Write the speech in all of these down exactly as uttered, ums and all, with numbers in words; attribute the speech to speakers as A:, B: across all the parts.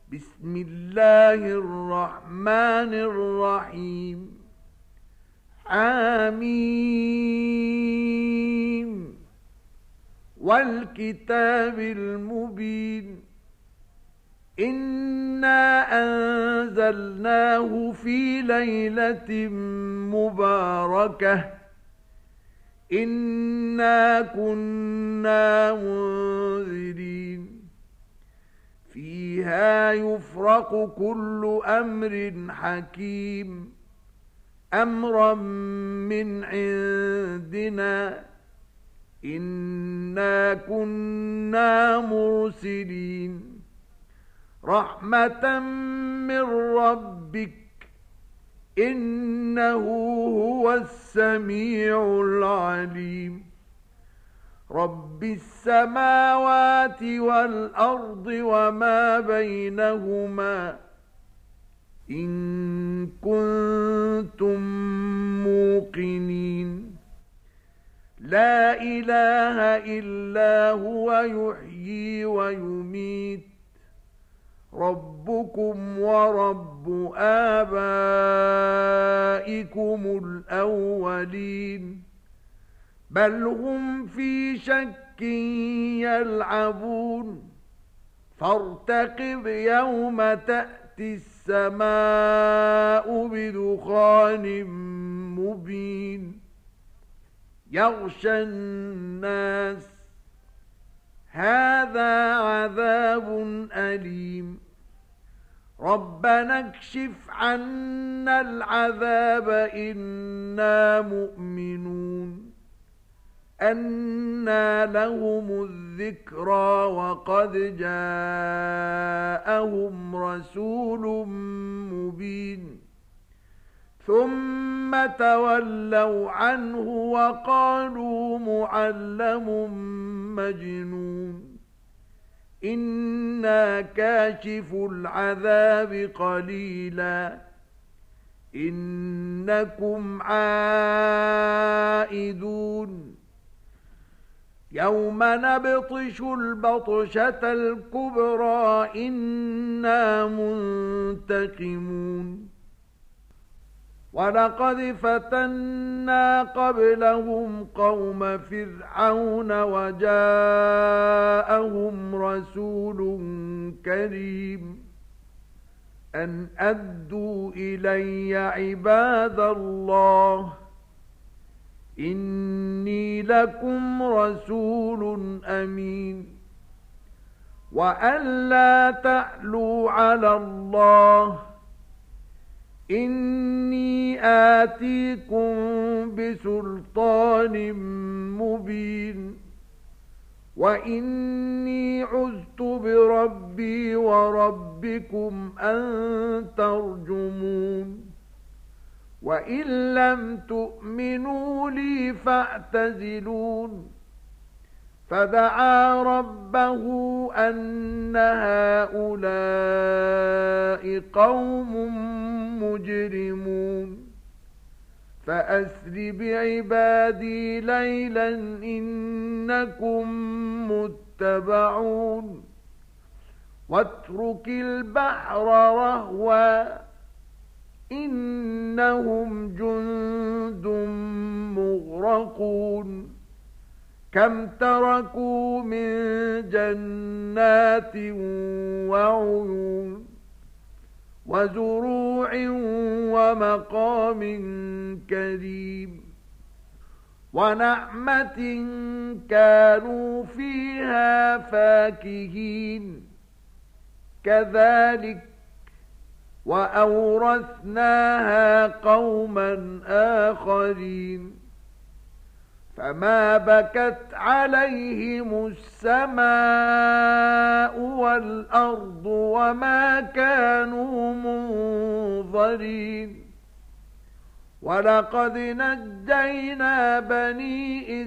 A: بسم الله الرحمن الرحيم. حميم والكتاب المبين. إنا أنزلناه في ليلة مباركة إنا كنا منذرين فيها يفرق كل أمر حكيم أمرا من عندنا إنا كنا مرسلين رحمة من ربك إنه هو السميع العليم. رب السماوات والأرض وما بينهما إن كنتم موقنين. لا إله إلا هو يحيي ويميت ربكم ورب آبائكم الأولين بل هم في شك يلعبون فارتقب يوم تأتي السماء بدخان مبين يغشى الناس هذا عذاب أليم. ربنا اكشف عنا العذاب إنا مؤمنون. أنى لهم الذكرى وقد جاءهم رسول مبين ثم تولوا عنه وقالوا معلم مجنون. إنا كاشف العذاب قليلا إنكم عائدون. يوم نبطش البطشة الكبرى إنا منتقمون. ولقد فتنا قبلهم قوم فرعون وجاءهم رسول كريم أن أدوا إلي عباد الله إني لكم رسول أمين وأن لا تعلوا على الله إني آتيكم بسلطان مبين وإني عذت بربي وربكم أن ترجمون. وإن لم تؤمنوا لي فاعتزلون. فدعا ربه أن هؤلاء قوم مجرمون فأسر بعبادي ليلا إنكم متبعون. واترك البحر رهوا إنهم جند مغرقون. كم تركوا من جنات وعيون وزروع ومقام كريم ونعمة كانوا فيها فاكهين. كذلك وأورثناها قوما آخرين. فما بكت عليهم السماء والأرض وما كانوا منظرين. ولقد نجينا بني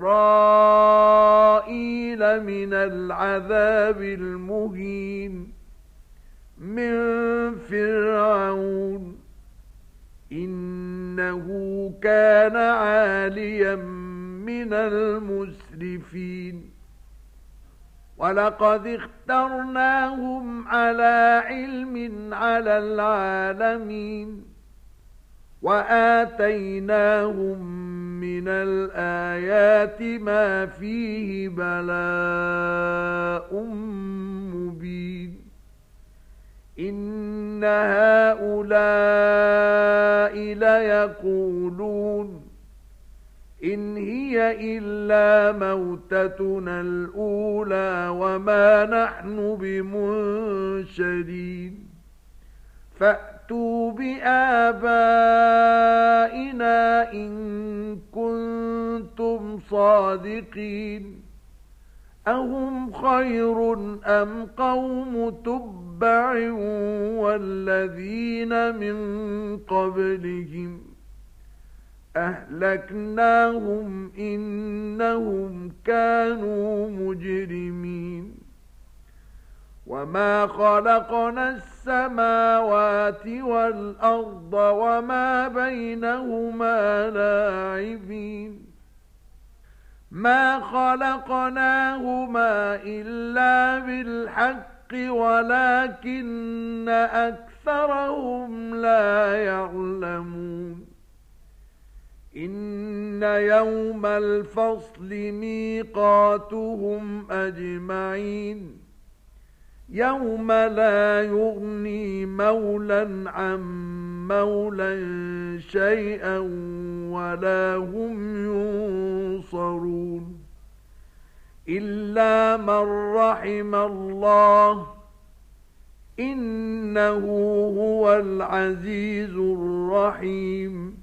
A: إسرائيل من العذاب المهين من فرعون إنه كان عاليا من المسرفين. ولقد اخترناهم على علم على العالمين وآتيناهم من الآيات ما فيه بلاء مبين إن هؤلاء ليقولون إن هي إلا موتتنا الأولى وما نحن بمنشرين فأتوا بآبائنا إن كنتم صادقين أهم خير أم قوم تبع والذين من قبلهم أهلكناهم إنهم كانوا مجرمين وما خلقنا السماوات والأرض وما بينهما لاعبين ما خلقناهما إلا بالحق ولكن أكثرهم لا يعلمون إن يوم الفصل ميقاتهم أجمعين يوم لا يغني مولى عن مولى شيئا ولا هم ينصرون إلا من رحم الله إنه هو العزيز الرحيم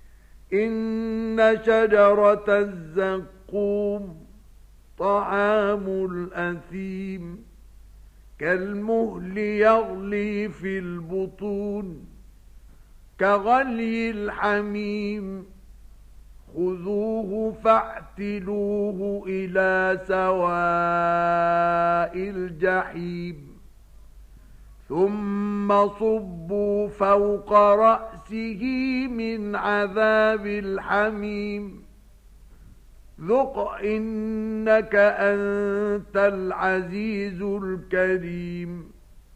A: إن شجرة الزقوم طعام الأثيم كالمهل يغلي في البطون كغلي الحميم خذوه فاعتلوه إلى سواء الجحيم ثم صبوا فوق رأسه من عذاب الحميم ذق إنك أنت العزيز الكريم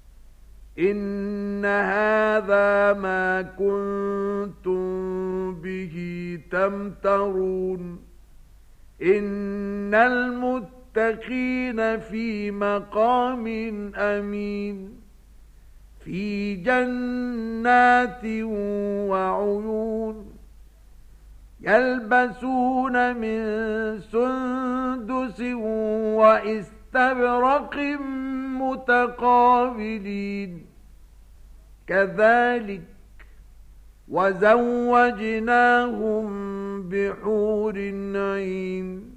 A: إن هذا ما كنتم به تمترون إن المتقين في مقام أمين في جنات وعيون يلبسون من سندس وإستبرق متقابلين كذلك وزوجناهم بحور عين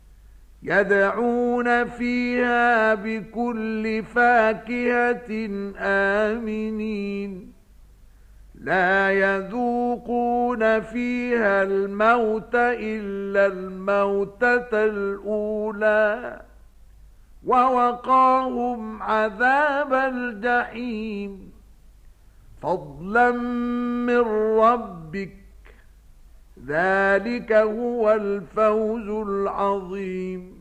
A: يدعون فيها بكل فاكهة آمنين لا يذوقون فيها الموت إلا الموتة الأولى ووقاهم عذاب الجحيم فضلا من ربك ذلك هو الفوز العظيم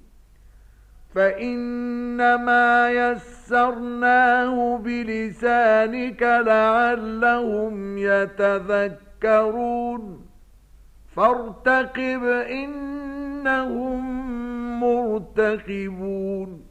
A: فإنما يسرناه بلسانك لعلهم يتذكرون فارتقب إنهم مرتقبون